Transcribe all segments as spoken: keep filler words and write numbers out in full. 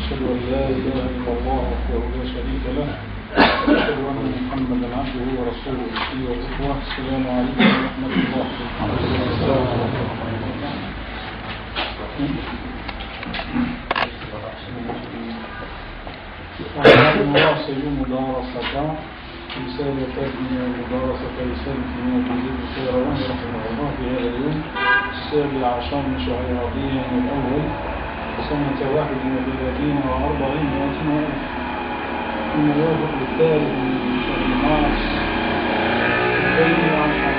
وأشهد أن لا إله إلا الله وحده لا شريك له وأشهد أن محمدا عبده ورسوله. أيها الإخوة، السلام عليكم ورحمة الله وبركاته. نواصل مدارسة رسالة مدارسة رسالة ابن أبي القيروان رحمه الله في هذا اليوم السابع عشر من شهر ربيع الأول سنة واحد وثلاثين وأربعين مئة وألف، الموافق الثالث من شهر مارس الثاني عشر.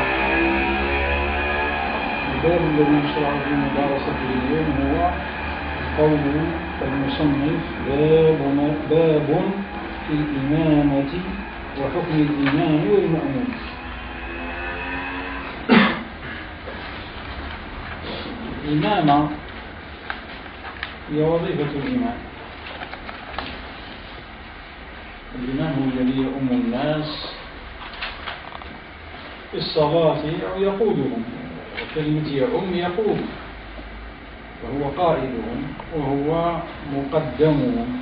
الباب الذي يشرع في مدارسته اليوم هو قول المصنف باب باب في الإمامة وحكم الإمام والمأموم. الإمامة هي وظيفة الإمام. الإمام هو الذي يؤم الناس في الصلاة أو يقودهم، وكلمة يؤم يقود، وهو قائدهم وهو مقدمهم،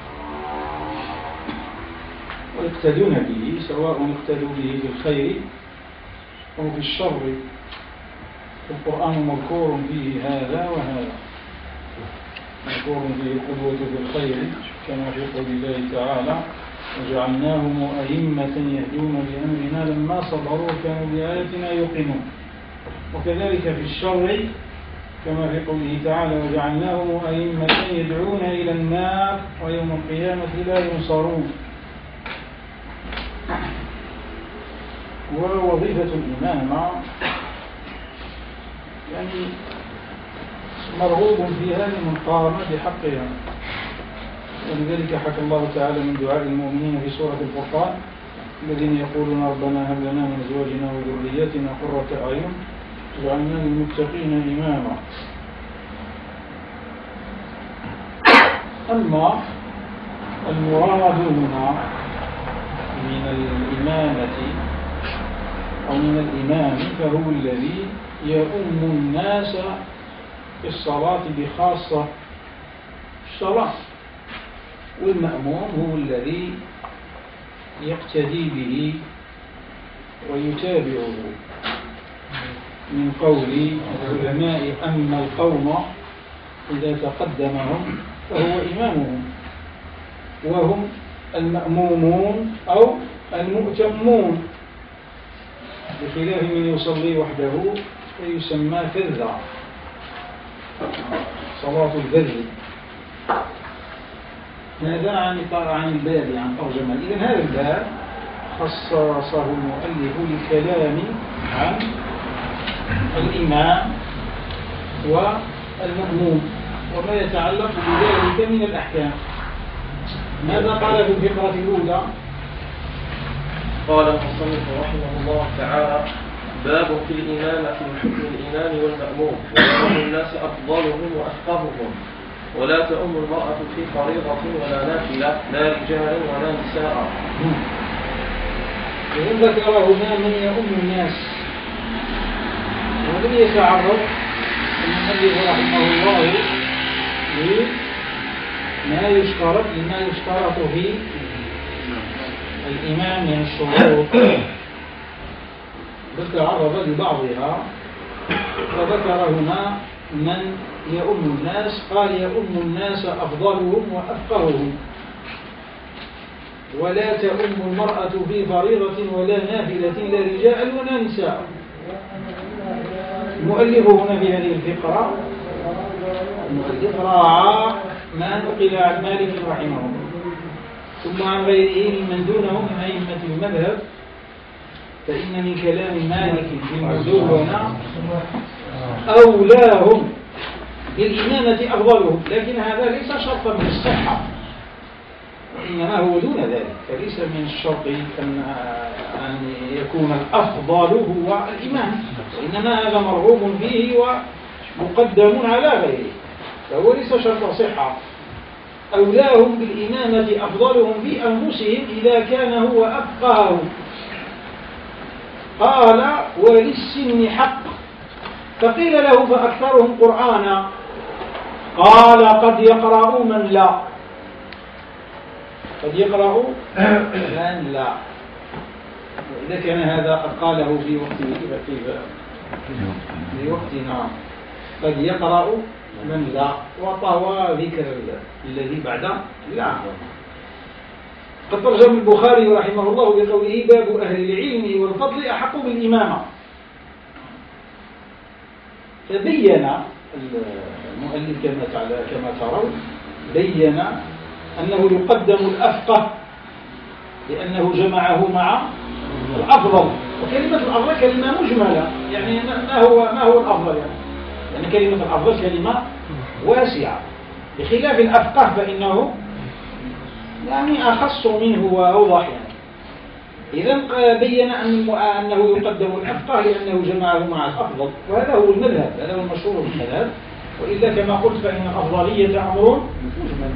ويقتدون به سواء اقتدوا به في الخير أو في الشر. القرآن مذكور فيه هذا وهذا، مذكور فيه القدوة في الخير كما في قول الله تعالى وجعلناهم أئمة يهدون بأمرنا لما صبروا كانوا بآياتنا يوقنون. وكذلك في الشر كما في قوله تعالى وجعلناهم أئمة يدعون إلى النار ويوم القيامة لا ينصرون. ووظيفة الإمامة يعني مرغوب فيها لمن قام بحقها، ولذلك حكى الله تعالى من دعاء المؤمنين في سورة الفرقان الذين يقولون ربنا هب لنا من أزواجنا وذرياتنا قرة أعين واجعلنا للمتقين إماما. أما المراد هنا من الإمامة أو من الإمام فهو الذي يؤم الناس في الصلاة بخاصة الصلاة، والمأموم هو الذي يقتدي به ويتابعه. من قول العلماء أما القوم إذا تقدمهم فهو إمامهم، وهم المأمومون أو المؤتمون، بخلاف من يصلي وحده فيسمى فذة، صلاة الفذ. هذا عن عن الباب عن ترجمة. إذن هذا الباب خصصه المؤلف للكلام عن الإمام والمأموم وما يتعلق بذلك من الأحكام. ماذا قال في الفقرة الأولى؟ قال المصنف رحمه الله تعالى باب في الإمامة وحكم الإمام والمأموم ويؤم الناس أفضلهم وأفقههم، ولا تؤم المرأة في فريضة ولا نافلة لا رجالا ولا نساء. وإن ذكر هنا من يؤم الناس ولم يتعرض المؤلف رحمه الله لما يشترط لما يشترط في الإمام من الشروط، فتعرض لبعضها فذكر هنا من يؤم الناس. قال يؤم الناس أفضلهم وأفقههم، ولا تؤم المرأة في فريضة ولا نافلة لا رجال ولا نساء. المؤلف هنا في هذه الفقرة المؤلف راعى ما نقل عن مالك رحمه الله ثم عن غيره ممن دونهم من أئمة المذهب، فإن من كلام مالك في المدونة أولاهم بالإمامة أفضلهم، لكن هذا ليس شرطا من الصحة، وإنما هو دون ذلك، فليس من الشرط أن يكون الأفضل هو الإمام، وإنما هذا مرغوب فيه ومقدم على غيره، فهو ليس شرط صحة. أولاهم بالإمامة أفضلهم في أنفسهم إذا كان هو أفقههم. قال وللسن حق، فقيل له فأكثرهم قرآنا، قال قد يقرأ من لا، قد يقرأ من لا. إذا كان هذا قد قاله في وقته فكيف في وقتنا؟ قد يقرأ من لا وطوى ذكر الذي بعد لا. قد ترجم البخاري رحمه الله بقوله باب أهل العلم والفضل أحق بالإمامة. فبين المؤلف كما كما ترون بين أنه يقدم الأفقه لأنه جمعه مع الأفضل. وكلمة الأفضل كلمة مجملة، يعني ما هو ما هو الأفضل يعني؟ يعني كلمة الأفضل كلمة واسعة، بخلاف الأفقه فإنه يعني أخص منه وأوضح يعني. إذن بين أنه يقدم الأفقه لأنه جمعه مع الأفضل، وهذا هو المذهب، هذا هو المشهور في المذهب. وإلا كما قلت فإن الأفضلية أمر مجمل.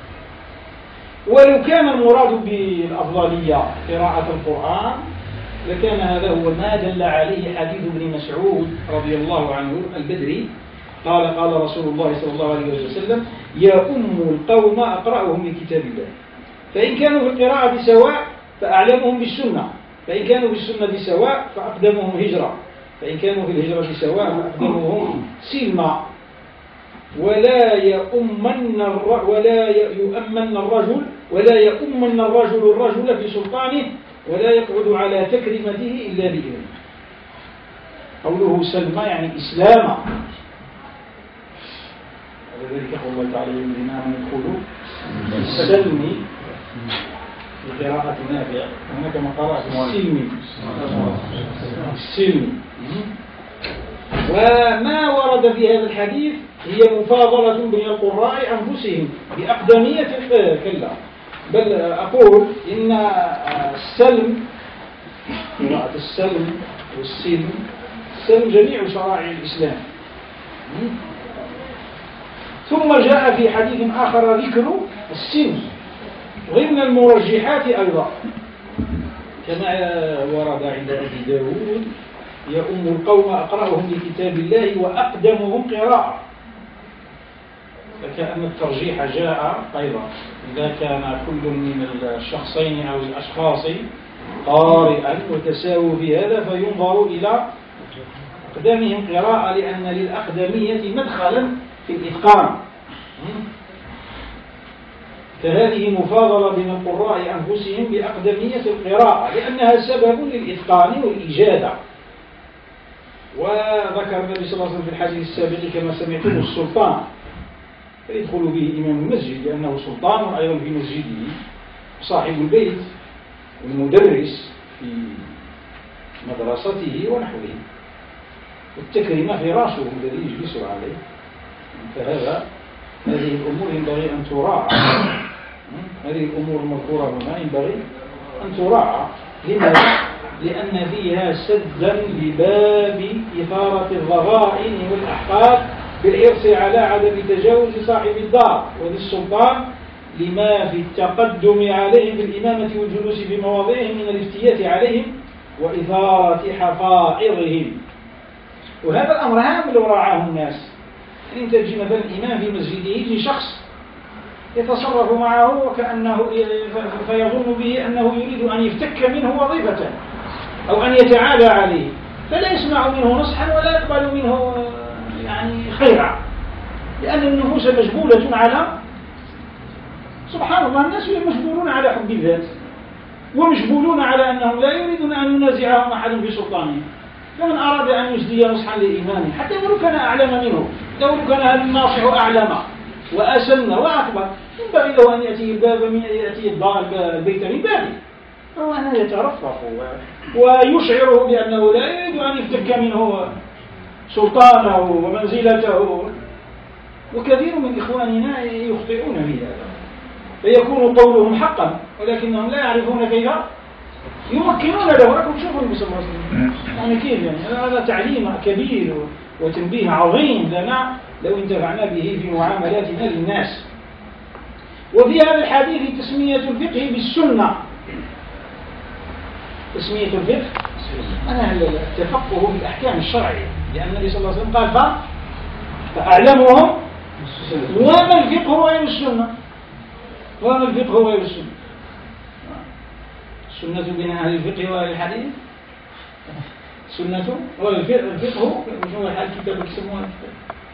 ولو كان المراد بالأفضلية قراءة القرآن لكان هذا هو ما دل عليه حديث ابن مسعود رضي الله عنه البدري قال قال رسول الله صلى الله عليه وسلم يا أم القوم أقرأهم لكتاب الله، فإن كانوا في القراءة سواء فأعلمهم بالسنة، فإن كانوا بالسنة سواء فأقدمهم هجرة، فإن كانوا في الهجرة سواء فأقدمهم سلما، ولا يؤمن ولا يؤمن الرجل ولا يؤمن الرجل الرجل في سلطانه ولا يقعد على تكريمته إلا بإذنه. قوله سلمى يعني إسلاما، ولذلك قول الله تعالى الذين آمنوا ادخلوا السلم في قراءة نافع، هناك كما قرأت السلم السلم. وما ورد في هذا الحديث هي مفاضلة بين القراء أنفسهم بأقدمية كلا، بل أقول إن السلم قراءة السلم والسلم السلم جميع شرائع الإسلام. ثم جاء في حديث آخر ذكر السن ضمن المرجحات أيضا كما ورد عند أبي داود يا أم القوم أقرأهم لكتاب الله وأقدمهم قراءة، فكأن الترجيح جاء أيضا إذا كان كل من الشخصين أو الأشخاص قارئا وتساووا في هذا فينظر إلى أقدامهم قراءة، لأن للأقدمية مدخلا في الإتقان. فهذه مفاضلة بين القراء أنفسهم بأقدمية القراءة لأنها سبب للإتقان والإجادة. وذكر النبي صلى الله عليه وسلم في الحديث السابق كما سمعتم السلطان فيدخل به إمام المسجد لأنه سلطان أيضا في مسجده، صاحب البيت والمدرس في مدرسته ونحوه، والتكريم فراشه الذي يجلس عليه. فهذا هذه الأمور ينبغي أن تراعى، هذه الأمور المذكورة هنا ينبغي أن تراعى. لماذا؟ لأن فيها سدا لباب إثارة الضغائن والأحقاد بالحرص على عدم تجاوز صاحب الدار وذي السلطان لما في التقدم عليهم بالإمامة والجلوس في مواضعهم من الافتيات عليهم وإثارة حفائرهم. وهذا الأمر هام لو راعاه الناس. أنت تجي مثلا الإمام في مسجده يجي شخص يتصرف معه وكأنه فيظن به أنه يريد أن يفتك منه وظيفة أو أن يتعالى عليه، فلا يسمع منه نصحا ولا يقبل منه يعني خيرا، لأن النفوس مجبولة على سبحان الله، الناس مجبولون على حب الذات ومجبولون على أنهم لا يريدون أن ينازعهم أحد في سلطانه. فمن أراد أن يسدي نصحا لإمامه حتى ولو كان أعلم منه، لو كان هذا الناصح أعلم وأسن وأكبر ينبغي له أن يأتي الباب من يأتي البيت من بابه، وأنا يترفق ويشعره بأنه لا يريد أن يفتك منه سلطانه ومنزلته. وكثير من إخواننا يخطئون في هذا فيكون قولهم حقا ولكنهم لا يعرفون كيف يمكنون له. لكم شوفوا النبي صلى الله عليه وسلم يعني كيف، يعني هذا تعليم كبير وتنبيه عظيم لنا لو انتفعنا به في معاملاتنا للناس. وفي هذا الحديث تسمية الفقه بالسنة. تسمية الفقه أنا التفقه في الأحكام الشرعية، لأن النبي صلى الله عليه وسلم قال فأعلمهم وما الفقه غير السنة، وما الفقه غير السنة. سنة بين أهل الفقه وأهل الحديث. سنة والفقه مش هو الحال كتاب يسمونه الفقه.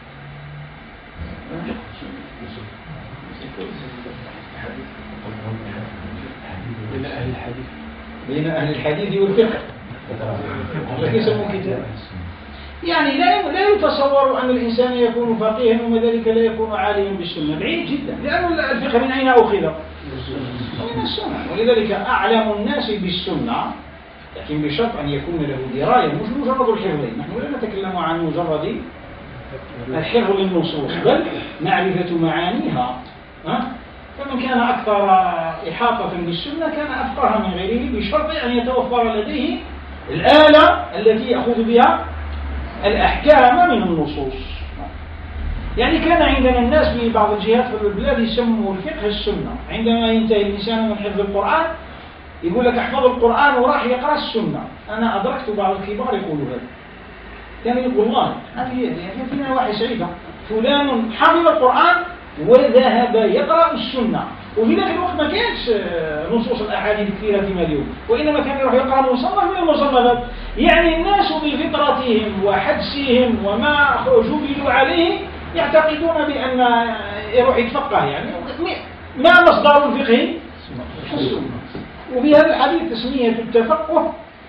بين أهل الحديث بين أهل الحديث والفقه لكن يسمونه كتاب. يعني لا لا يتصور أن الإنسان يكون فقيها وما ذلك لا يكون عالما بالسنة، بعيد جدا، لأن الفقه من أين أخذ؟ من السنة. ولذلك أعلم الناس بالسنة، لكن بشرط أن يكون له دراية، مش مجرد الحفظ. نحن لا نتكلم عن مجرد الحفظ للنصوص، بل معرفة معانيها. فمن كان أكثر إحاطة بالسنة كان أفقه من غيره، بشرط أن يتوفر لديه الآلة التي يأخذ بها الأحكام من النصوص. يعني كان عندنا الناس في بعض الجهات في البلاد يسموا الفقه السنة. عندما ينتهي الإنسان من حفظ القرآن يقول لك احفظ القرآن وراح يقرأ السنة. أنا أدركت بعض الكبار يقولوا هذا، كان يقول والله هذه فينا واحد سعيدة فلان حفظ القرآن وذهب يقرأ السنة. وفي ذاك الوقت ما كانش نصوص الأحاديث كثيرة فيما اليوم، وإنما كان يروح يقرأ مصنف من المصنفات. يعني الناس بفطرتهم وحدسهم وما جبلوا عليه يعتقدون بأن يروح يتفقه. يعني ما مصدر الفقه؟ السنة. وفي هذا الحديث تسمية التفقه،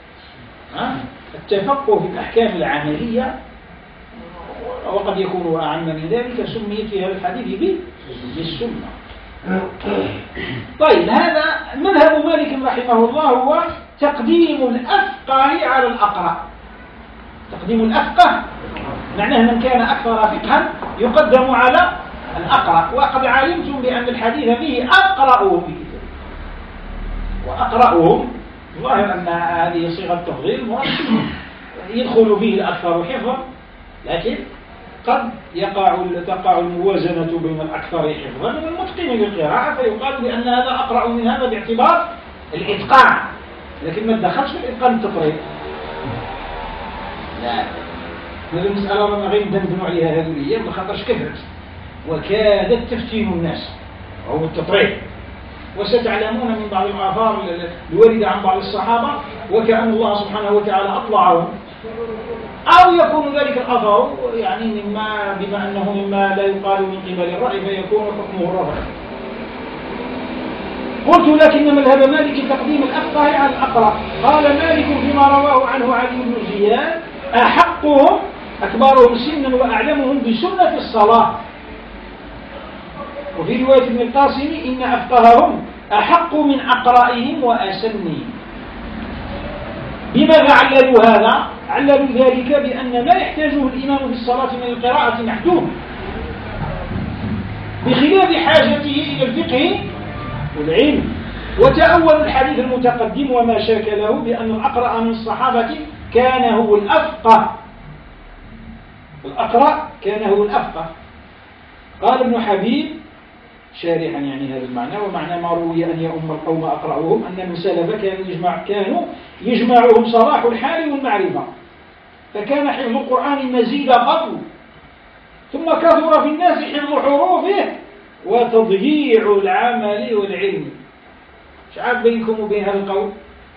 التفقه في الأحكام العملية، وقد يكون أعم من ذلك، سميت في هذا الحديث بالسنة. طيب، هذا مذهب مالك رحمه الله، هو تقديم الأفقه على الأقرأ. تقديم الأفقه معناه من كان أكثر فقها يقدم على الأقرأ. وقد علمتم بأن الحديث فيه أقرأهم في كتاب، وأقرأهم ظاهر أن هذه صيغة تفضيل يدخل فيه الأكثر حفظا، لكن قد يقع تقع الموازنة بين الأكثر حفظا والمتقن للقراءة، فيقال بأن هذا أقرأ من هذا باعتبار الإتقان، لكن ما دخلش في الإتقان التطريق. لا، هذه المسألة رانا غير ندندنوا عليها هذه الأيام لخاطرش كثرت وكادت تفتين الناس، وهو التطريق. وستعلمون من بعض الآثار الواردة عن بعض الصحابة وكأن الله سبحانه وتعالى أطلعهم، أو يكون ذلك الأثر يعني مما بما أنه مما لا يقال من قبل الرأي فيكون حكمه الرفع. قلت لكن مذهب مالك تقديم الأفقه على الأقرأ. قال مالك فيما رواه عنه علي بن زياد: أحقهم أكبرهم سنا وأعلمهم بسنة الصلاة. وفي رواية ابن القاسم: إن أفقههم أحق من أقرائهم وأسنهم. بماذا عللوا هذا؟ عللوا ذلك بأن ما يحتاجه الإمام في الصلاة من القراءة محدود، بخلاف حاجته إلى الفقه والعلم. وتأول الحديث المتقدم وما شاكله بأن الأقرأ من الصحابة كان هو الأفقه. الأقرأ كان هو الأفقه. قال ابن حبيب شارحا يعني هذا المعنى: ومعنى ما روي أن يؤم القوم أقرأهم أن من سلف كانوا يجمع كانوا يجمعهم صلاح الحال والمعرفة، فكان حفظ القرآن مزيد فضل، ثم كثر في الناس حفظ حروفه وتضييع العمل والعلم. شعب بينكم وبين هذا القول؟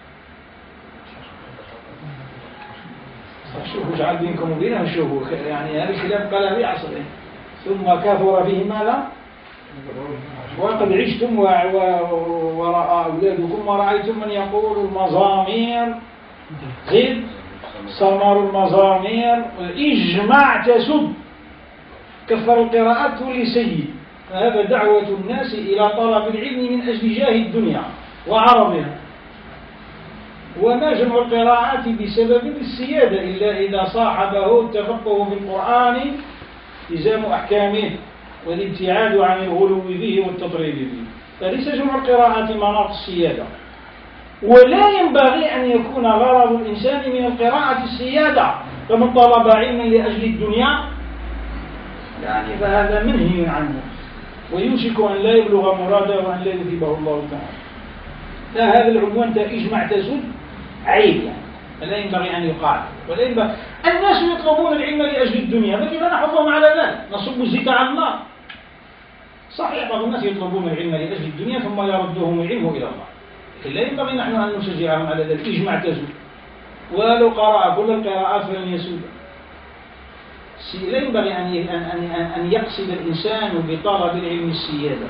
شوفوا شعب بينكم وبينه، شوفوا يعني هذا الكلام قال في عصره. ثم كثر فيه ماذا؟ وقد عشتم ورأى أولادكم ورأيتم من يقول المزامير زد صمر المزامير اجمع تسد، كثر القراءات لسيد. فهذا دعوة الناس إلى طلب العلم من أجل جاه الدنيا وعرضها. وما جمع القراءات بسبب السيادة إلا إذا صاحبه التفقه في القرآن إلزام أحكامه والابتعاد عن الغلو به والتطريب به. فليس جمع القراءات مناط السيادة، ولا ينبغي أن يكون غرض الإنسان من القراءة السيادة. فمن طلب علما لأجل الدنيا يعني فهذا منهي عنه، ويوشك أن لا يبلغ مراده وأن لا يثيبه الله تعالى. فهذا العنوان إجمع تسد عيب، يعني لا ينبغي أن يقال. ولا ينبغي. الناس يطلبون العلم لأجل الدنيا، فكيف نحفظهم على ذلك؟ نصب الزيت على النار. صحيح بعض الناس يطلبون العلم لأجل الدنيا ثم يردهم العلم إلى الله، لا ينبغي نحن أن نشجعهم على ذلك. اجمع تزول، ولو قرأ كل القراءات فلن يسود. لا ينبغي أن أن يقصد الإنسان بطلب العلم السيادة.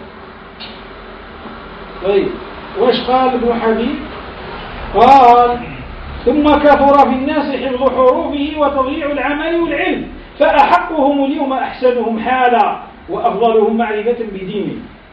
طيب، واش قال ابن حبيب؟ قال: ثم كثر في الناس حفظ حروفه وتضييع العمل والعلم، فأحقهم اليوم أحسنهم حالا وأفضلهم معرفة بدينه.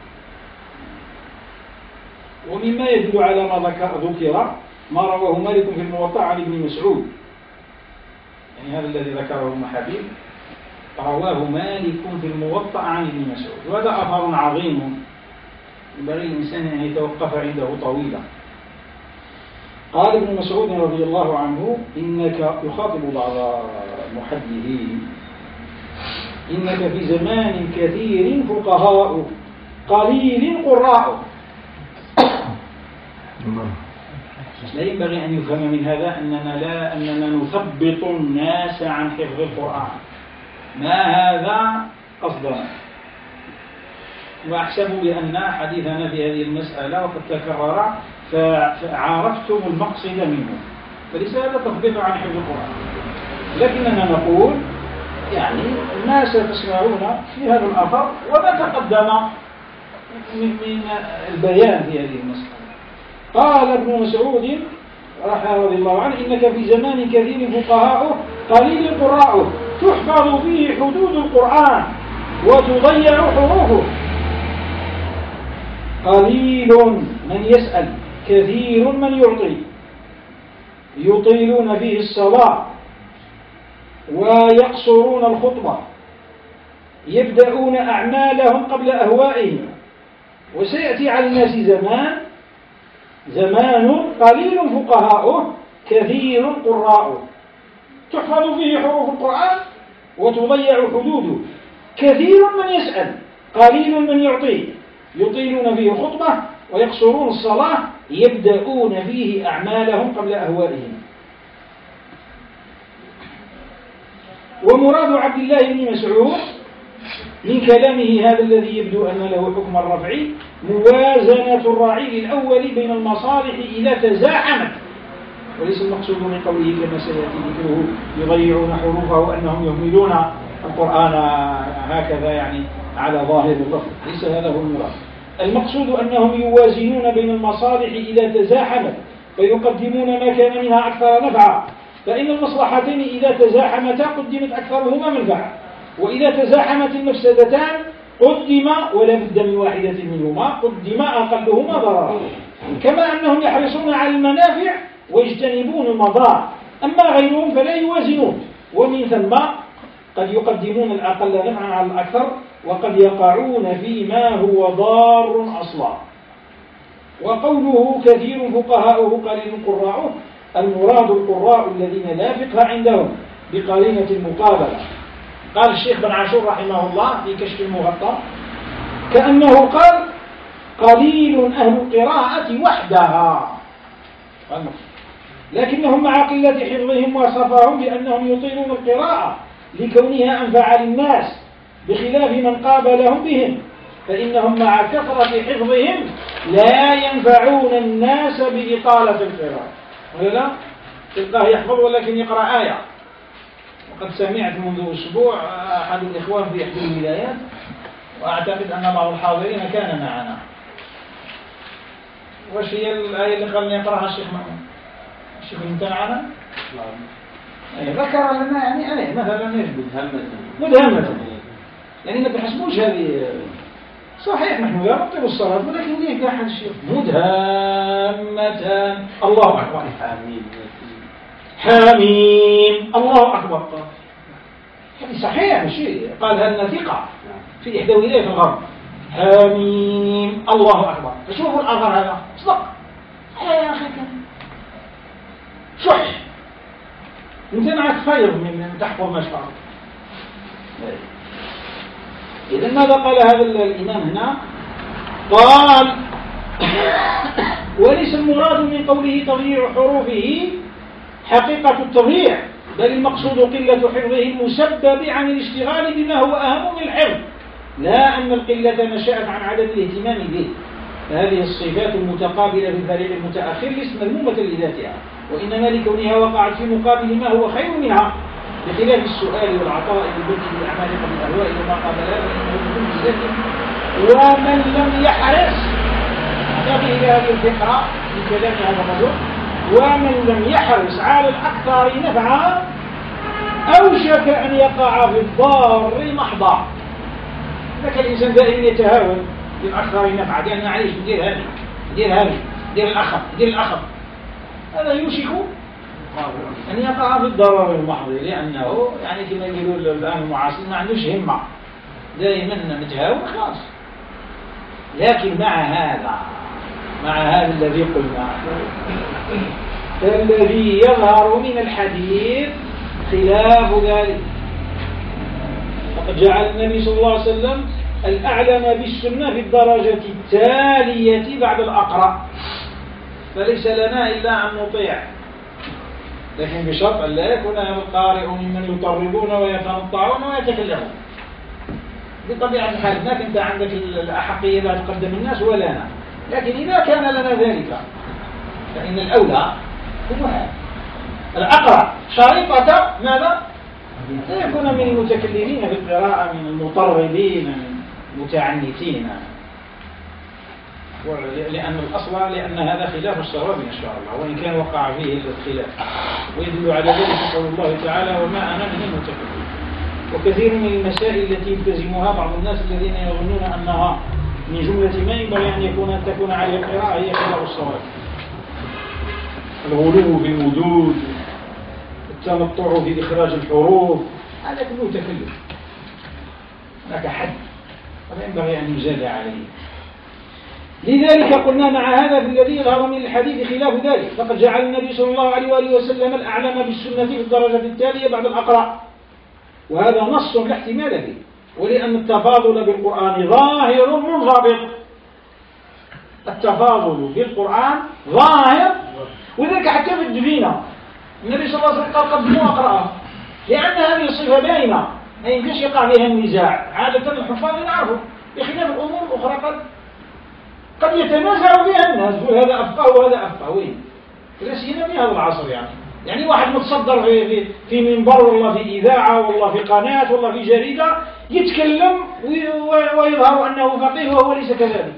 ومما يدل على ما ذكر ما رواه مالك في الموطأ عن ابن مسعود، يعني هذا الذي ذكره ابن حبيب رواه مالك في الموطأ عن ابن مسعود، وهذا أثر عظيم ينبغي الإنسان أن يتوقف عنده طويلا. قال ابن مسعود رضي الله عنه: إنك، يخاطب بعض المحدثين، إنك في زمان كثير فقهاء قليل قراء. لا ينبغي أن يفهم من هذا أننا لا أننا نثبط الناس عن حفظ القرآن، ما هذا قصدنا. وأحسب بأن حديثنا في هذه المسألة وقد تكرر فعرفتم المقصد منه، فليس هذا تثبيط عن حفظ القرآن، لكننا نقول يعني ما ستسمعون في هذا الأثر وما تقدم من البيان في هذه المسألة. قال ابن مسعود رضي الله عنه: إنك في زمان كثير فقهاء قليل قراء، تحفظ فيه حدود القرآن وتضيع حروفه. قليل من يسأل، كثير من يعطي، يطيلون فيه الصلاة ويقصرون الخطبة، يبدأون أعمالهم قبل أهوائهم. وسيأتي على الناس زمان زمان قليل فقهاؤه كثير قراءه، تحفظ فيه حروف القرآن وتضيع حدوده. كثير من يسأل، قليل من يعطي، يطيلون فيه الخطبة ويقصرون الصلاة، يبدأون فيه أعمالهم قبل أهوائهم. ومراد عبد الله بن مسعود من كلامه هذا الذي يبدو أن له حكم الرفع موازنة الراعي الأول بين المصالح إذا تزاحمت، وليس المقصود من قوله كما سيأتي ذكره يضيعون حروفه أنهم يهملون القرآن هكذا يعني على ظاهر اللفظ، ليس هذا هو المراد. المقصود أنهم يوازنون بين المصالح إذا تزاحمت فيقدمون ما كان منها أكثر نفعا، فإن المصلحتين إذا تزاحمتا قدمت أكثرهما منفعا، وإذا تزاحمت المفسدتان قدم ولا بد من واحدة منهما قدم أقلهما ضررا، كما أنهم يحرصون على المنافع ويجتنبون المضار، أما غيرهم فلا يوازنون، ومن ثم قد يقدمون الأقل نفعا على الأكثر، وقد يقعون فيما هو ضار أصلا. وقوله كثير فقهاؤه قليل قراؤه، المراد القراء الذين لا فقه عندهم بقرينة المقابلة. قال الشيخ بن عاشور رحمه الله في كشف المغطى: كأنه قال قليل أهل القراءة وحدها، لكنهم مع قلة حفظهم وصفهم بأنهم يطيلون القراءة لكونها أنفع للناس بخلاف من قابلهم بهم، فإنهم مع كثرة حفظهم لا ينفعون الناس بإطالة القراءة. ولا تلقاه يحفظ ولكن يقرأ آية. وقد سمعت منذ أسبوع أحد الإخوان في إحدى الولايات، وأعتقد أن بعض الحاضرين كان معنا، وش هي الآية اللي قال يقرأها الشيخ محمد؟ الشيخ امتنعنا؟ ذكر لنا يعني آية مثلا مدهمة مدهمة، يعني ما تحسبوش هذه صحيح، نحن لا نبطل الصلاة، ولكن ليه أحد الشيخ مدهمة الله أكبر حميم حميم الله أكبر، هذه صحيح ماشي قالها لنا ثقة في إحدى ولايات الغرب، حميم الله أكبر. فشوفوا الأثر هذا اصدق يا أخي شح انت معك خير من تحفظ ما شاء الله. إذن ماذا قال هذا الإمام هنا؟ قال وليس المراد من قوله تضييع حروفه حقيقة التضييع، بل المقصود قلة حفظه المسبب عن الاشتغال بما هو أهم من الحفظ، لا أن القلة نشأت عن عدم الاهتمام به. هذه الصفات المتقابلة في الفريق المتأخر ليست مذمومة لذاتها، وإنما لكونها وقعت في مقابل ما هو خير منها، بخلاف السؤال والعطاء والبذل بالأعمال قبل الأهواء وما قابلها فإنه بدون ذاته. ومن لم يحرص هذه إلى هذه الفقرة من كلام هذا الرجل، ومن لم يحرص على الأكثر نفعا أوشك أن يقع في الضار محضا. لكن الإنسان دائما يتهاون بالأكثر نفعا، لأن عليه يدير هذه يدير هذه يدير الأخر يدير الأخر، هذا يوشك أن يقع في الضرر المحض، لأنه يعني كما يقولون الآن المعاصرين ما عندوش همة، دائما متهاون خلاص. لكن مع هذا مع هذا الذي قلنا الذي يظهر من الحديث خلاف ذلك. فقد جعل النبي صلى الله عليه وسلم الأعلم بالسنة في الدرجة التالية بعد الأقرأ، فليس لنا إلا أن نطيع، لكن بشرط أن لا يكون هذا القارئ ممن يطربون ويتنطعون ويتكلمون. بطبيعة الحال ما كنت عندك الأحقية لا تقدم الناس ولا أنا، لكن إذا كان لنا ذلك فإن الأولى هو هذا الأقرأ شريطة ماذا؟ لا يكون من المتكلمين في القراءة، من المطربين، من المتعنتين، لأن الأصل لأن هذا خلاف الصواب إن شاء الله، وإن كان وقع فيه الخلاف، ويدل على ذلك قول الله تعالى وما أنا من المتكلمين. وكثير من المسائل التي يلتزمها بعض الناس الذين يظنون أنها من جملة ما ينبغي أن يكون أن تكون عليه القراءة هي خلاف الصواب. الغلو في المدود، التنطع في إخراج الحروف، هذا كله تكلف، هناك حد ولا ينبغي أن يزاد عليه. لذلك قلنا مع هذا في الذي يظهر من الحديث خلاف ذلك، فقد جعل النبي صلى الله عليه وآله وسلم الأعلم بالسنة في الدرجة التالية بعد الأقرأ، وهذا نص لا احتمال فيه، ولأن التفاضل بالقرآن ظاهر منضبط. التفاضل بالقرآن ظاهر، وذلك حتى في الدفينة النبي صلى الله عليه وسلم قال قدموا أقرأه، لأن هذه الصفة باينة ما يمكنش يقع فيها النزاع. عادة الحفاظ يعرفوا، بخلاف الأمور الأخرى قد قد يتنازع فيها الناس، يقول هذا أفقه وهذا أفقه، وين؟ لا سيما في هذا العصر يعني يعني واحد متصدر في في في منبر والله في إذاعة والله في قناة والله في جريدة يتكلم ويظهر أنه فقيه وهو ليس كذلك.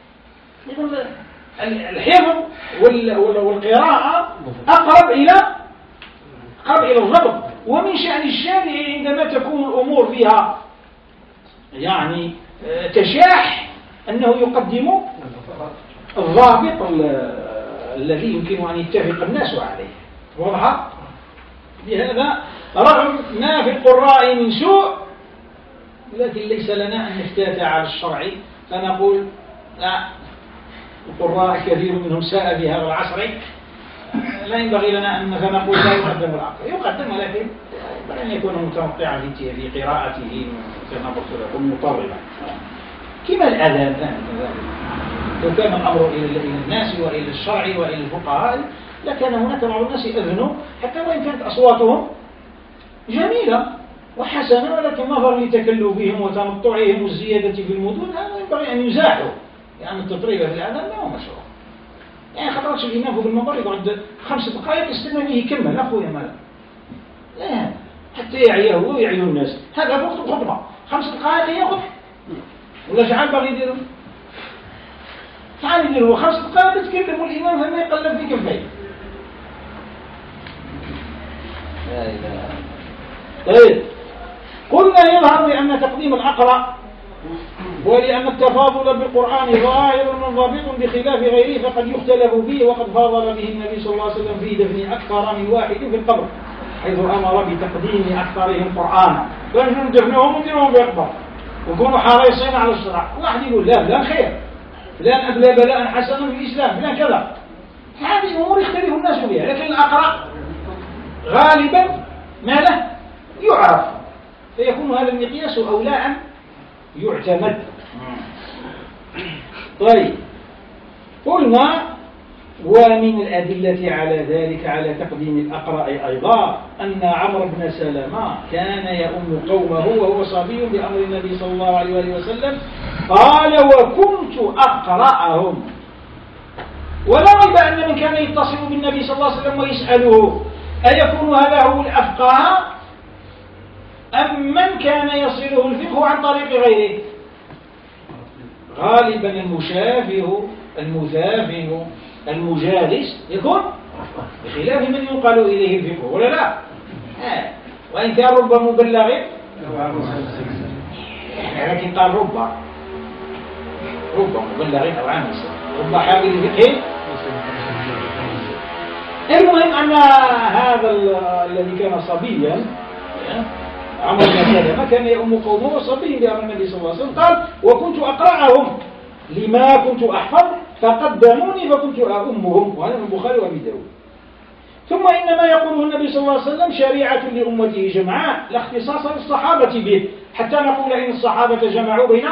الحفظ والقراءة أقرب إلى أقرب إلى الضبط، ومن شأن الشارع عندما تكون الأمور فيها يعني تشاح أنه يقدم الضابط الذي يمكن أن يتفق الناس عليه. واضح؟ بهذا رغم ما في القراء من سوء، لكن ليس لنا أن نفتات على الشرع فنقول لا، القراء كثير منهم ساء في هذا العصر، لا ينبغي لنا أن فنقول لا يقدم العقل، يقدم لكن أن يكون متنطعا في قراءته كما قلت لكم مطربا كما الأذان. لو كان الأمر إلى الناس وإلى الشرع وإلى الفقهاء لكان هناك بعض الناس يأذنوا حتى وإن كانت أصواتهم جميلة وحسنة، ولكن نظرا لتكلفهم وتنطعهم والزيادة في المدن هذا ينبغي أن يزاحوا، لأن يعني التطريب في الأذان ما هو مشروع. يعني خطرتش الإمام في المنبر يقعد خمس دقائق يستنى به يكمل أخويا مالا، لا حتى يعيه ويعيوا الناس، هذا وقت الخطبة خمس دقائق يأخذ ولا شعال باغي يديروا، تعال يديروا خمس دقائق تتكلم والإمام فما يقلب في كفيه. لا إله. طيب قلنا يظهر بأن تقديم الأقرأ ولأن التفاضل بالقرآن ظاهر منضبط بخلاف غيره فقد يختلف فيه، وقد فاضل به النبي صلى الله عليه وسلم في دفن أكثر من واحد في القبر، حيث أمر بتقديم أكثرهم قرآنا، فنحن ندفنهم ونديرهم بأكبر وكونوا حريصين على الشرع. واحد يقول لا فلان خير، فلان أبلى بلاء حسنا في الإسلام، فلان كذا، هذه أمور يختلف الناس فيها، لكن الأقرأ غالبا ما له يعرف، فيكون هذا المقياس أولى أن يعتمد. طيب قلنا ومن الأدلة على ذلك على تقديم الأقرأ أيضا أن عمرو بن سلمة كان يؤم قومه وهو صبي بأمر النبي صلى الله عليه وسلم قال وكنت أقرأهم. ولا ريب أن من كان يتصل بالنبي صلى الله عليه وسلم ويسأله أيكون هذا هو الأفقه أم من كان يصله الفقه عن طريق غيره؟ غالبا المشافه المثافه المجالس يكون بخلاف من يقال إليه الفقه، ولا لا؟ آه. وإن كان رب مبلغ لكن قال رب رب مبلغ أو عام رب حامل فقه. المهم أن هذا الذي كان صبيا عمر بن سلمة كان يؤم قومه صبي بأمر النبي صلى الله عليه وسلم، قال وكنت أقرأهم لما كنت أحفظ فقدموني فكنت أؤمهم، وهذا من البخاري وأبي داود. ثم إنما يقوله النبي صلى الله عليه وسلم شريعة لأمته جمعاء لا اختصاص للصحابة به، حتى نقول إن الصحابة جمعوا بين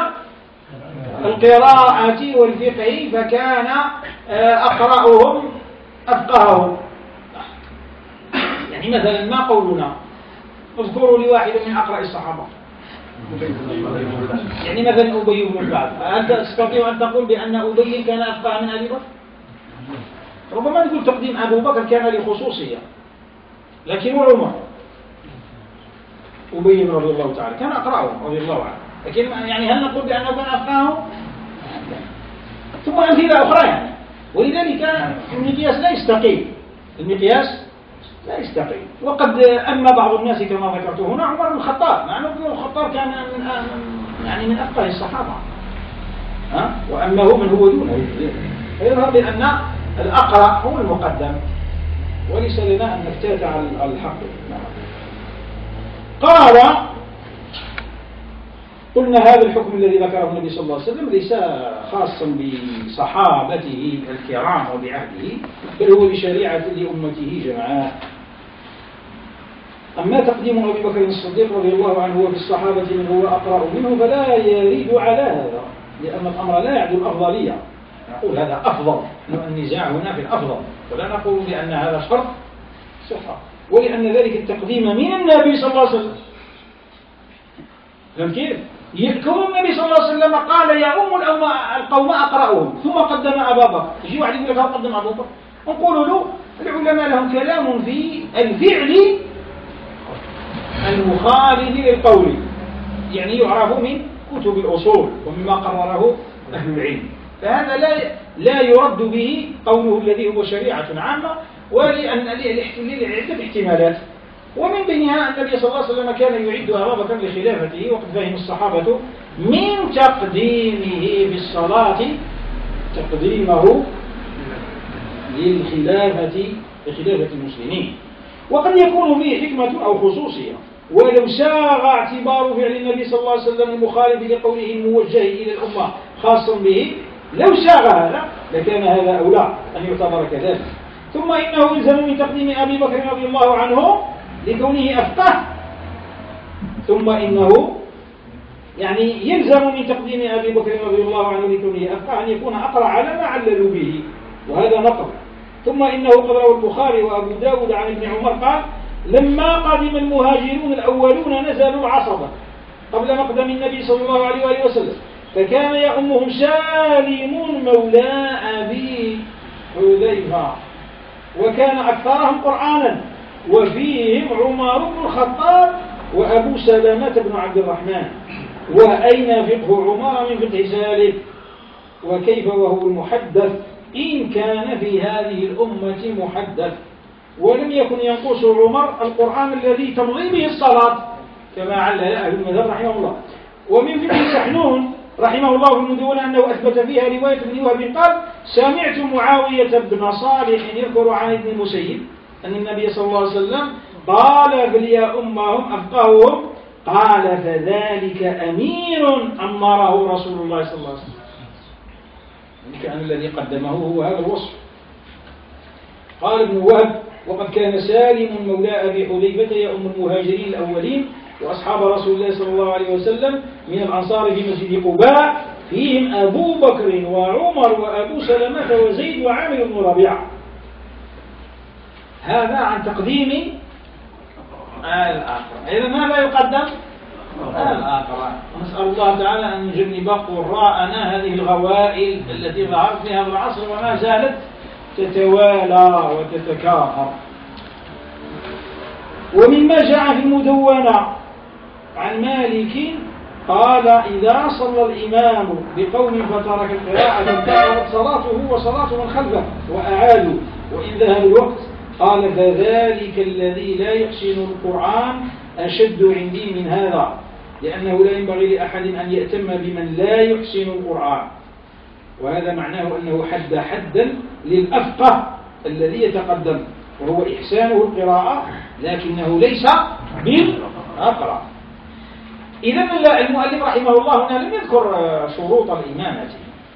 القراءة والفقه فكان أقرأهم أفقههم. يعني مثلا ما قولنا اذكروا لي واحدا من أقرأ الصحابة، يعني مثلا أبي بن كعب، هل تستطيع أن تقول بأن أبي كان أفقه من أبي بكر؟ ربما نقول تقديم أبو بكر كان لخصوصية، لكن عمر أبي رضي الله تعالى كان أقرأه رضي الله عنه، لكن يعني هل نقول بأنه كان أفقهه؟ ثم أمثلة أخرى يعني. ولذلك المقياس لا يستقيم، المقياس لا يستقيم. وقد أما بعض الناس كما ذكرت هنا عمر بن الخطاب، مع أن ابن الخطاب كان من يعني من أفقه الصحابة، ها؟ وأمه من هو دونه، فيظهر بأن الأقرأ هو المقدم، وليس لنا أن نفتات على الحق. قال قلنا هذا الحكم الذي ذكره النبي صلى الله عليه وسلم ليس خاصا بصحابته الكرام وبعهده، بل هو لشريعة لأمته جمعاء. أما تقديم أبي بكر الصديق رضي الله عنه وفي الصحابة من هو أقرأ منه فلا يريد على هذا، لأن الأمر لا يعدو الأفضلية. نقول هذا أفضل، النزاع هنا في الأفضل، ولا نقول بأن هذا شرط صحة، ولأن ذلك التقديم من النبي صلى الله عليه وسلم. فهم كيف؟ يذكر النبي صلى الله عليه وسلم قال يا أم القوم أقرأهم ثم قدم أبا بكر. يجي واحد يقول لك هل قدم أبا بكر؟ نقول له العلماء لهم كلام في الفعل المخالف للقول، يعني يعرف من كتب الأصول ومما قرره أهل العلم، فهذا لا لا يرد به قوله الذي هو شريعة عامة، ولأن لعدة احتمالات، ومن بينها أن النبي صلى الله عليه وسلم كان يعد أبا بكر لخلافته، وقد فهم الصحابة من تقديمه بالصلاة تقديمه للخلافة لخلافة المسلمين. وقد يكون به حكمة أو خصوصية، ولو ساغ اعتبار فعل النبي صلى الله عليه وسلم المخالف لقوله الموجه إلى الأمة خاصا به، لو ساغ هذا لكان هذا أولى أن يعتبر كذلك. ثم إنه يلزم من تقديم أبي بكر رضي الله عنه لكونه أفقه، ثم إنه يعني يلزم من تقديم أبي بكر رضي الله عنه لكونه أفقه أن يكون أقرأ على ما عللوا به، وهذا نقل. ثم إنه قد روى البخاري وأبو داود عن ابن عمر قال لما قدم المهاجرون الأولون نزلوا العصبة قبل مقدم النبي صلى الله عليه وآله وسلم، فكان يأمهم سالم مولى أبي حذيفة، وكان أكثرهم قرآنا، وفيهم عمر بن الخطاب وأبو سلمة بن عبد الرحمن. وأين فقه عمر من فقه سالم؟ وكيف وهو المحدث إن كان في هذه الأمة محدث، ولم يكن ينقص عمر القرآن الذي تمضي به الصلاة كما علل أهل المذهب رحمه الله. ومن فقه سحنون رحمه الله في المدونة أنه أثبت فيها رواية ابن وهب قال سمعت معاوية بن صالح يذكر عن ابن المسيب أن النبي صلى الله عليه وسلم قال فليا أمهم أفقههم، قال فذلك أمير أمره رسول الله صلى الله عليه وسلم. كان الذي قدمه هو هذا الوصف. قال ابن وهب وقد كان سالم مولى أبي حذيفة يؤم المهاجرين الأولين وأصحاب رسول الله صلى الله عليه وسلم من الأنصار في مسجد قباء، فيهم أبو بكر وعمر وأبو سلمة وزيد وعامر بن ربيعة. هذا عن تقديم الآخر. إذا ماذا يقدم؟ الأقرع. نسأل الله تعالى أن يجنب قراءنا هذه الغوائل التي ظهرت في هذا العصر وما زالت تتوالى وتتكاثر. ومما جاء في المدونة عن مالك قال إذا صلى الإمام بقوم فترك القراءة انتقضت صلاته وصلاة من خلفه وأعادوا وإن ذهب الوقت قال فذلك الذي لا يحسن القرآن أشد عندي من هذا لأنه لا ينبغي لأحد أن يأتم بمن لا يحسن القرآن. وهذا معناه أنه حد حدا للأفقه الذي يتقدم وهو إحسانه القراءة لكنه ليس بالأقرأ. إذن المؤلف رحمه الله هنا لم يذكر شروط الإمامة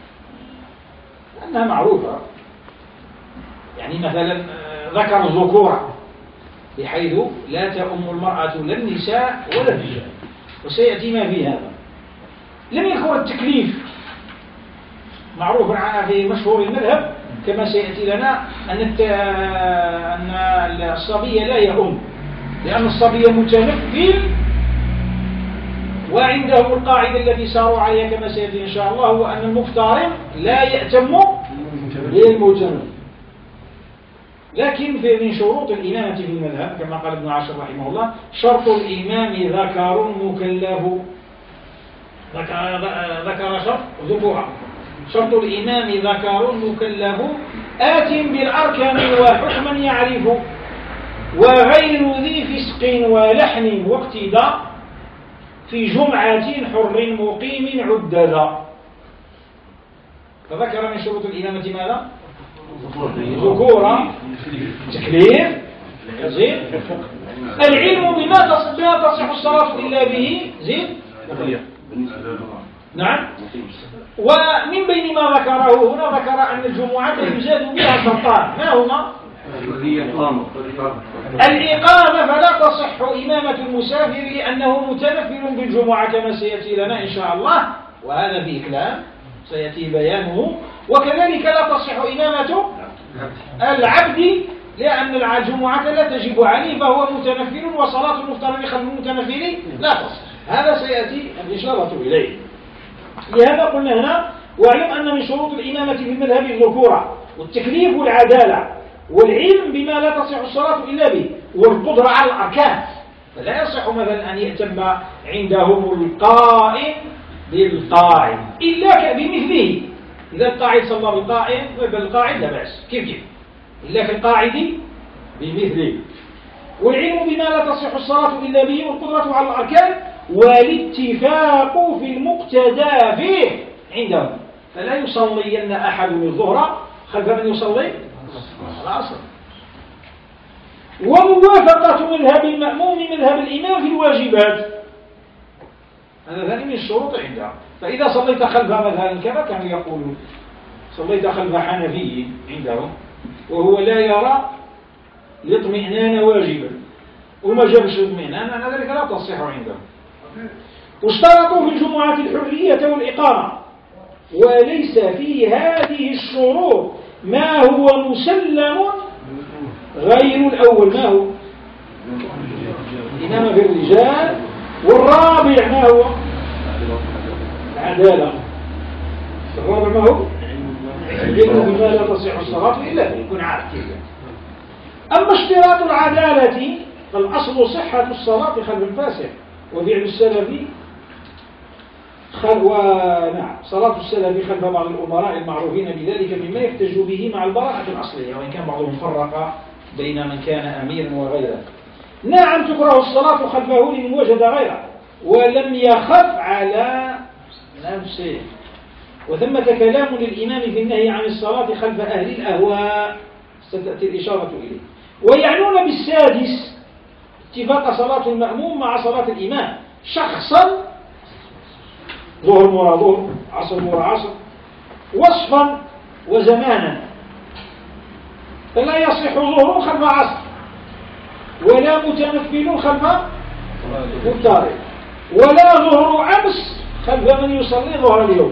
لأنها معروفة، يعني مثلا ذكر الذكورة بحيث لا تؤم المرأة لا النساء ولا الرجال وسيأتي ما في هذا. لم يذكر التكليف معروف عنها في مشهور المذهب كما سيأتي لنا أن أن الصبي لا يؤم لأن الصبي متنفل وعندهم القاعدة التي ساروا عليها كما سيأتي إن شاء الله هو أن المفترض لا يأتم بالمتنفل. لكن في من شروط الإمامة في المذهب كما قال ابن عاشر رحمه الله شرط الإمام ذكر مكلف ذكر, ذكر شرط ذكورا شرط الإمام ذكر مكلف آت بالأركان وحكما يعرف وغير ذي فسق ولحن واقتداء في جمعة حر مقيم عددا. فذكر من شروط الإمامة ماذا؟ ذكورا تكليف زين العلم بما تصح الصلاة إلا به زين نعم. ومن بين ما ذكره هنا ذكر أن الجمعة يزاد بها شرطان ما هما؟ الإقامة فلا تصح إمامة المسافر لأنه متنفل بالجمعة كما سيأتي لنا إن شاء الله وهذا فيه كلام سيأتي بيانه. وكذلك لا تصح إمامة العبد لأن الجمعة لا تجب عليه فهو متنفل وصلاة المفترض خلف المتنفل لا تصح. هذا سيأتي الإشارة إليه. لهذا قلنا هنا واعلم أن من شروط الإمامة في المذهب الذكورة والتكليف والعدالة والعلم بما لا تصح الصلاة إلا به والقدرة على الأركان. فلا يصح مثلا أن يأتم عندهم القائم بالقاعد إلا بمثله. إذا القاعد صلى بالقائم بالقاعد لا بأس كيف كيف إلا كالقاعد بمثله. والعلم بما لا تصح الصلاة إلا به والقدرة على الأركان والاتفاق في المقتدى فيه عندهم. فلا يصلين أحد الظهر خلف من يصلي العصر. وموافقة مذهب المأموم مذهب الإمام في الواجبات هذا ثاني من الشروط عندهم. فإذا صليت خلف مثلا كما كانوا يقولون صليت خلف حنفي عندهم وهو لا يرى الاطمئنان واجبا وما جابش الاطمئنان أن ذلك لا تصح عندهم. واشترطوا في الجمعة الحرية والإقامة وليس في هذه الشروط ما هو مسلم غير الأول ما هو الإمامة في الرجال والرابع ما هو العدالة. الرابع ما هو العلم بما لا تصح الصلاة إلا يكون عارف. أما اشتراط العدالة فالأصل صحة الصلاة خلف الفاسق وفعل السلف خل ونعم صلاة السلف خلف بعض الأمراء المعروفين بذلك مما يحتج به مع البراءة الأصلية وإن كان بعضهم فرق بين من كان أميرا وغيره. نعم تكره الصلاة خلفه لمن وجد غيره ولم يخف على نفسه. وثمة كلام للإمام في النهي عن الصلاة خلف أهل الأهواء ستأتي الإشارة إليه. ويعنون بالسادس اتفاق صلاة المأموم مع صلاة الإمام شخصا ظهر مرا ظهر عصر مرا عصر وصفا وزمانا. فلا يصح ظهر خلف عصر ولا متنفل خلف مفترض ولا ظهر أمس خلف من يصلي ظهر اليوم.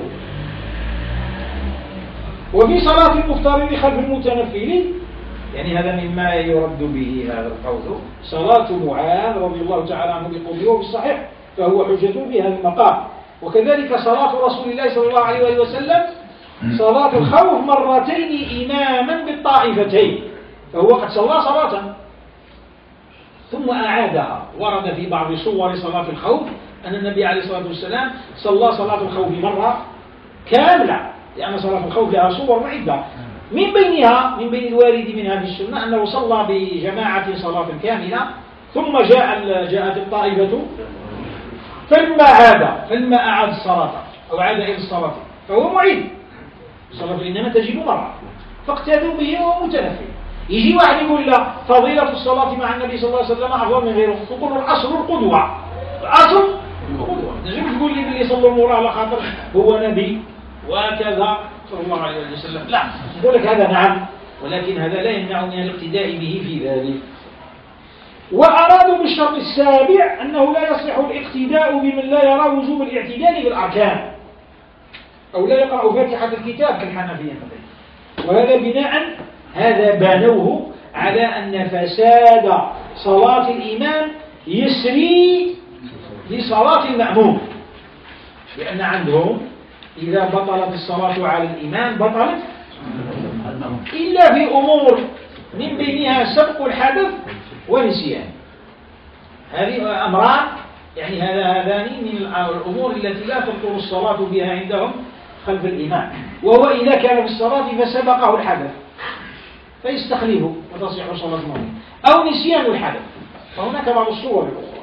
وفي صلاة المفترض خلف المتنفل يعني هذا مما يرد به هذا القول صلاة معاذ رضي الله تعالى عنه بقوله في الصحيح فهو حجة في هذا المقام. وكذلك صلاة رسول الله صلى الله عليه وآله وسلم صلاة الخوف مرتين إماما بالطائفتين، فهو قد صلى صلاة ثم أعادها. ورد في بعض صور صلاة الخوف أن النبي عليه الصلاة والسلام صلى صلاة الخوف مرة كاملة، لأن صلاة الخوف لها صور عدة، من بينها من بين الوارد منها في السنة أنه صلى بجماعة صلاة كاملة ثم جاء جاءت الطائفة فلما عاد فلما أعاد الصلاة أو عاد إلى الصلاة فهو معيد. الصلاة إنما تجب مرة فاقتدوا به وهو متنفل. يجي واحد يقول لا فضيلة الصلاة مع النبي صلى الله عليه وسلم أفضل من غيره، تقول الأصل القدوة، الأصل القدوة. نجم تقول لي باللي صلى المراه على خاطر هو نبي وكذا صلى الله عليه وسلم، لا نقول لك هذا نعم، ولكن هذا لا يمنع من الاقتداء به في ذلك. وأرادوا بالشرط السابع أنه لا يصح الاقتداء بمن لا يرى وجوب الاعتدال بالأركان أو لا يقرأ فاتحة الكتاب كالحنفية مثلا. وهذا بناء هذا بانوه على أن فساد صلاة الإمام يسري لصلاة المأموم، لأن عندهم إذا بطلت الصلاة على الإمام بطلت إلا في أمور من بينها سبق الحدث ونسيان. هذه أمران يعني هذا هذان من الأمور التي لا تبطل الصلاة بها عندهم خلف الإمام، وهو إذا كان في الصلاة فسبقه الحدث فيستخلفه وتصح صلاة المؤمن، أو نسيان الحدث، فهناك بعض الصور الأخرى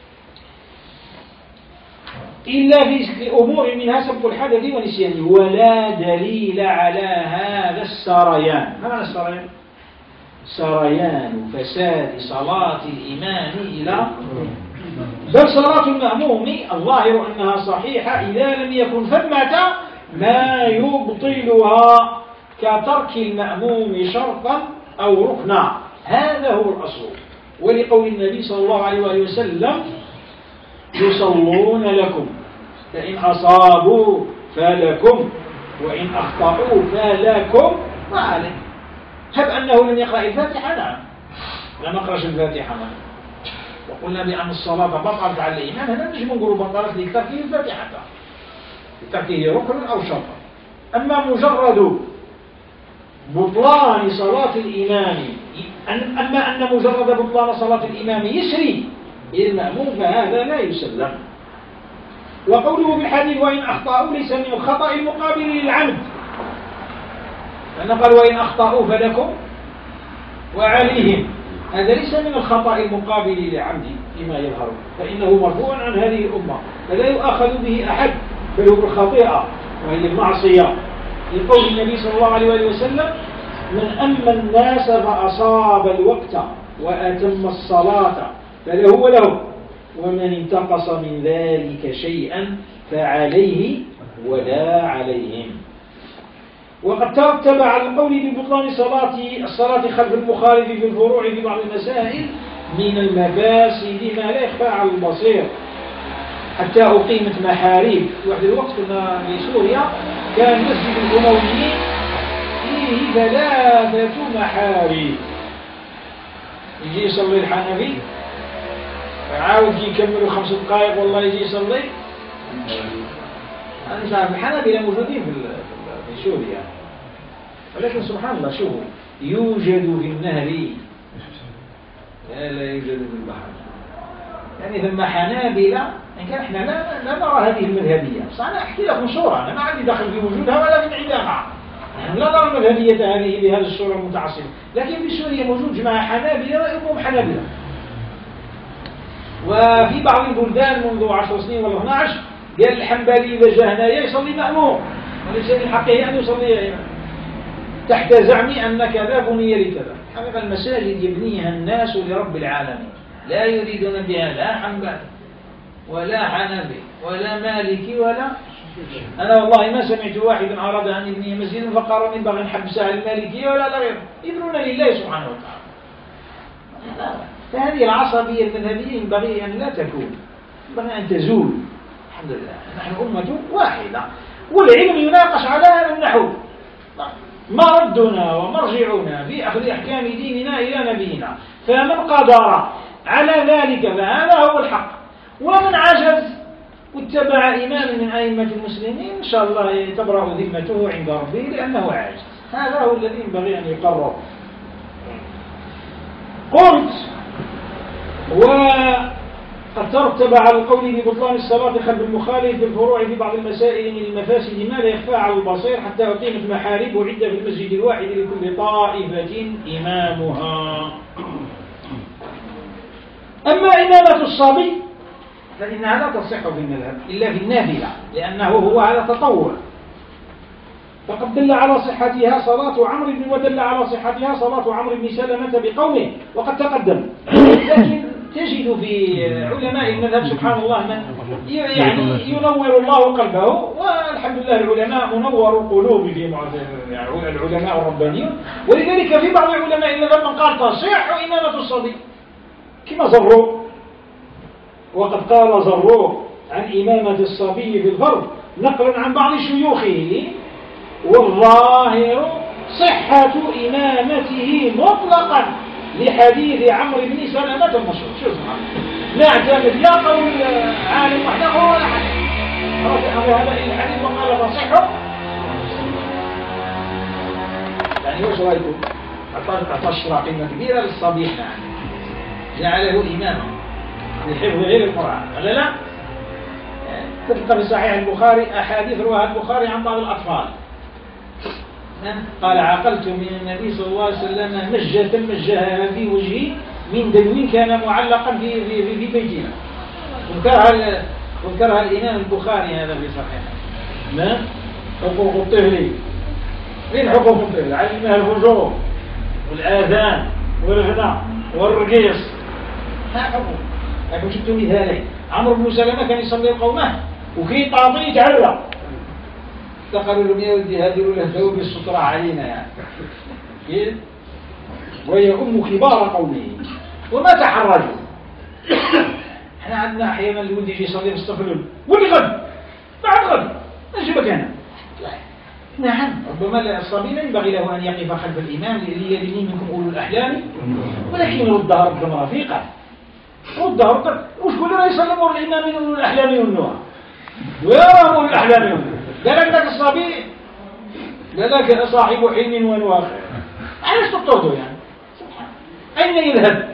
إلا في أمور منها سبق الحدث ونسيانه. ولا دليل على هذا السريان. ما معنى السريان؟ سريان فساد صلاة الإمام إلى بل صلاة المأموم الظاهر أنها صحيحة إذا لم يكن ثمة ما يبطلها كترك المأموم شرطا أو ركنا، هذا هو الأصل. ولقول النبي صلى الله عليه وآله وسلم يصلون لكم فإن أصابوا فلكم وإن أخطأوا فلكم ما عليه. هب أنه لم يقرأ الفاتحة نعم لم أقرأش الفاتحة نعم، وقلنا بأن الصلاة بطلت على الإمام، هذا نجم نقول بطلت لتركه الفاتحة لتركه ركن أو شرط. أما مجرد بطلان صلاة الإمام أما أن مجرد بطلان صلاة الإمام يسري إلى المأموم فهذا لا يسلم. وقوله بالحديث وإن أخطأوا ليس من الخطأ المقابل للعمد، لأن قال وإن أخطأوا فلكم وعليهم، هذا ليس من الخطأ المقابل للعمد فيما يظهر، فإنه مرفوع عن هذه الأمة فلا يؤخذ به أحد، بل هو بالخطيئة وهي المعصية، لقول النبي صلى الله عليه وسلم من أما الناس فأصاب الوقت وأتم الصلاة فله وله، ومن انتقص من ذلك شيئا فعليه ولا عليهم. وقد ترتب على القول ببطلان صلاة الصلاة خلف المخالف في الفروع في بعض المسائل من المفاسد ما لا يخفى على البصير، حتى أقيمت محاريب. في واحد الوقت كنا في سوريا كان مسجد الأمويين فيه ثلاثة محاريب، يجي يصلي الحنفي عاود يكملوا خمس دقائق والله يجي يصلي. أنا مش عارف الحنابلة موجودين في سوريا، ولكن سبحان الله شوفوا يوجد في النهر لا, لا يوجد في البحر، يعني ثم حنابلة إن كان إحنا لا, لا نرى هذه المذهبية، بس أنا أحكي لكم صورة، أنا ما عندي دخل في وجودها ولا في انعدامها، نحن لا نرى المذهبية هذه بهذه الصورة المتعصبة، لكن في سوريا موجود جماعة حنابلة وأمهم حنابلة. وفي بعض البلدان منذ عشر سنين ولا اثني عشر قال الحنبلي إذا جاء هنايا يصلي مأموم وليس من حقه أن يصلي تحت زعم أن كذا بني لكذا. حقيقة المساجد يبنيها الناس لرب العالمين، لا يريدون بها لا حنبلي ولا حنبلي ولا مالكي ولا أنا والله ما سمعت واحد أراد أن يبني مسجدا فقال ينبغي نحبسها المالكية ولا لا غير، يبنون لله سبحانه وتعالى. فهذه العصبية المذهبية ينبغي أن لا تكون، ينبغي أن تزول. الحمد لله نحن أمة واحدة، والعلم يناقش على هذا النحو، مردنا ومرجعنا في أخذ أحكام ديننا إلى نبينا، فمن قدر على ذلك فهذا هو الحق، ومن عجز واتبع إمام من أئمة المسلمين إن شاء الله تبرأ ذمته عند ربه لأنه عاجز. هذا هو الذي ينبغي أن يقرر. قلت وقد ترتب على القول ببطلان الصلاة خلف المخالف في الفروع في بعض المسائل من المفاسد ما لا يخفى على البصير حتى أقيمت محارب وعدة في المسجد الواحد لكل طائفة إمامها. أما إمامة الصبي فإنها لا تصح في المذهب إلا في النافلة لأنه هو على تطوع، فقد دل على صحتها صلاة عمرو بن ودل على صحتها صلاة عمرو بن سلمة بقومه وقد تقدم. لكن تجد في علماء المذهب سبحان الله من يعني ينور الله قلبه، والحمد لله العلماء منور قلوب في يعني العلماء الربانيون. ولذلك في بعض علماء المذهب من قال تصح إمامة الصبي كما زروق، وقد قال زروق عن إمامة الصبي في الفرض نقلا عن بعض شيوخه والظاهر صحة إمامته مطلقا لحديث عمرو بن سلمة المشهور. شو اسمه نعتمد يا قول عالم وحده ولا حد رجع بهذا الحديث وقال تصحه. يعني وش رأيكم؟ أعطى قيمة كبيرة للصبي يعني جعله إماما لحفظ غير القرآن ولا لا؟ تلقى في صحيح البخاري أحاديث رواها البخاري عن بعض الأطفال قال عقلت من النبي صلى الله عليه وسلم مجة مجها في وجهي من دلو كان معلقا في في في, في بيتنا. وذكرها وذكرها الإمام البخاري هذا في صحيحه. ما حقوق الطفل؟ فين حقوق الطفل؟ علمها الفجور والآذان والغنى والرقيص، ها حقوق. لكن شفتوا مثالين، عمرو بن سلمة كان يصلي قومه وكي طاطي يتعرى فقالوا لهم يا ودي هذه له ثوب السترة علينا يعني كيف؟ وهي أم كبار قومه وما تحرجوا. احنا عندنا أحيانا اللي ودي يجي يصلي مستقبل ولي غد بعد غد ايش مكانه؟ نعم ربما الصبي لا ينبغي له أن يقف خلف الإمام ليدني منكم أولو الأحلام، ولكن ردها ربما رفيقا ردها ربما وش كلنا يسلموا الإمام من أولو الأحلام والنوى ويرى أولو الأحلام والنوى لا لك الصبي لا لك صاحب حلم ونواخ. علاش تطردوا يعني أين يذهب؟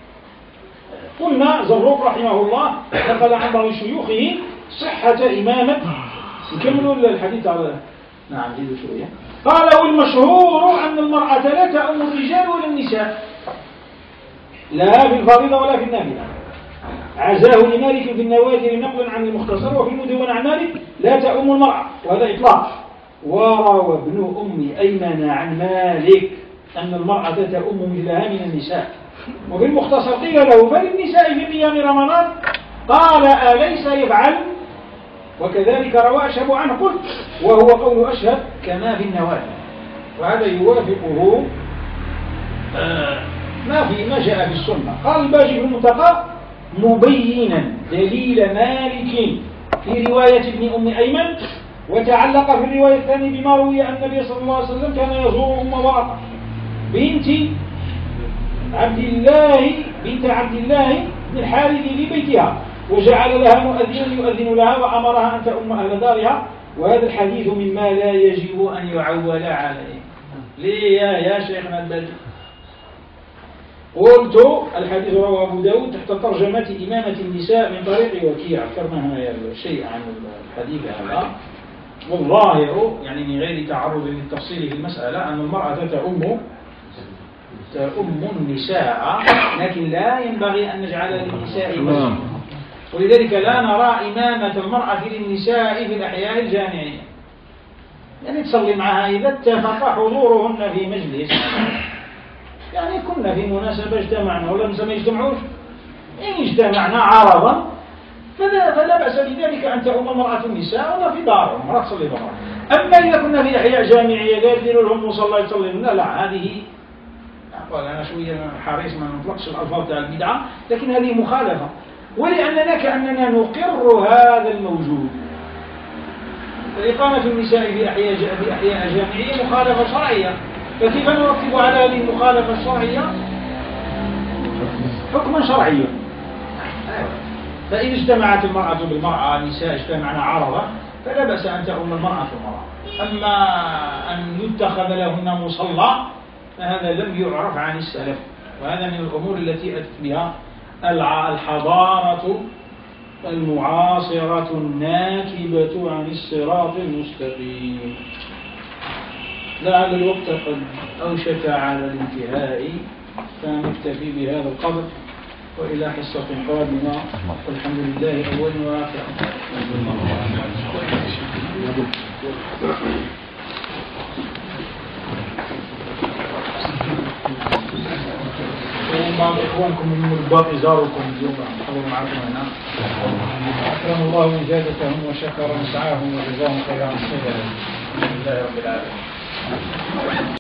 قلنا زروق رحمه الله نقل عن بعض شيوخه صحة إمامة. نكملوا الحديث على نعم زيدوا شوية. قال والمشهور أن المرأة لا تأم الرجال ولا النساء لا في الفريضة ولا في النافلة. عزاه لمالك في النوادر نقلا عن المختصر وفي المدونة عن مالك لا تأم المرأة وهذا إطلاق. وروى ابن أم أيمن عن مالك أن المرأة تأم مثلها من النساء. وفي المختصر قيل له فللنساء في قيام رمضان قال أليس يفعل؟ وكذلك روى أشهب عنه قلت وهو قول أشهب كما في النوادر، وهذا يوافقه آه ما في ما جاء في السنة. قال الباجي في المنتقى مبينا دليل مالك في رواية ابن أم أيمن، وتعلق في الرواية الثانية بما روي أن النبي صلى الله عليه وسلم كان يزور أم ورقة بنت عبد الله بنت عبد الله بن الحارث في بيتها وجعل لها مؤذنا يؤذن لها وأمرها أن تؤم أهل دارها. وهذا الحديث مما لا يجب أن يعول عليه. ليه يا, يا شيخنا البدر؟ قلت الحديث رواه أبو داود تحت ترجمة إمامة النساء من طريق وكيع. ذكرنا الشيء عن الحديث هذا. والظاهر يعني من غير تعرض للتفصيل في المسألة أن المرأة تأم تأم النساء، لكن لا ينبغي أن نجعل للنساء وزنا، ولذلك لا نرى إمامة المرأة للنساء في الأحياء الجامعية، يعني تصلي معها إذا اتفق حضورهن في مجلس، يعني كنا في مناسبة اجتمعنا ولا نسمى يجتمعوش، إن اجتمعنا عرضا فلا, فلا بأس بذلك أن تؤم المرأة النساء ولا في دارهم مرأة تصلي برا. أما إذا كنا في أحياء جامعية لا يديروا لهم مصلى يصلي لنا، لا هذه أنا شوية حريص ما نطلقش الألفاظ تاع البدعة، لكن هذه مخالفة، ولأننا كأننا نقر هذا الموجود. فإقامة النساء في أحياء في أحياء جامعية مخالفة شرعية، فكيف نرتب على هذه المخالفة الشرعية حكما شرعيا؟ فإن اجتمعت المرأة بالمرأة، النساء اجتمعن عرضة، فلا بأس أن تؤم المرأة في المرأة. أما أن يتخذ لهن مصلى فهذا لم يعرف عن السلف، وهذا من الأمور التي أتت بها الحضارة المعاصرة الناكبة عن الصراط المستقيم. لعل الوقت قد أوشك على الانتهاء، فنكتفي بهذا القدر، وإلى حصة قادمة، والحمد لله أول وآخر. ومع إخوانكم من الباقي زاركم اليوم حضروا معكم هنا، أكرم الله وجادتهم وشكر مسعاهم وجزاهم خيرا. الحمد لله رب العالمين.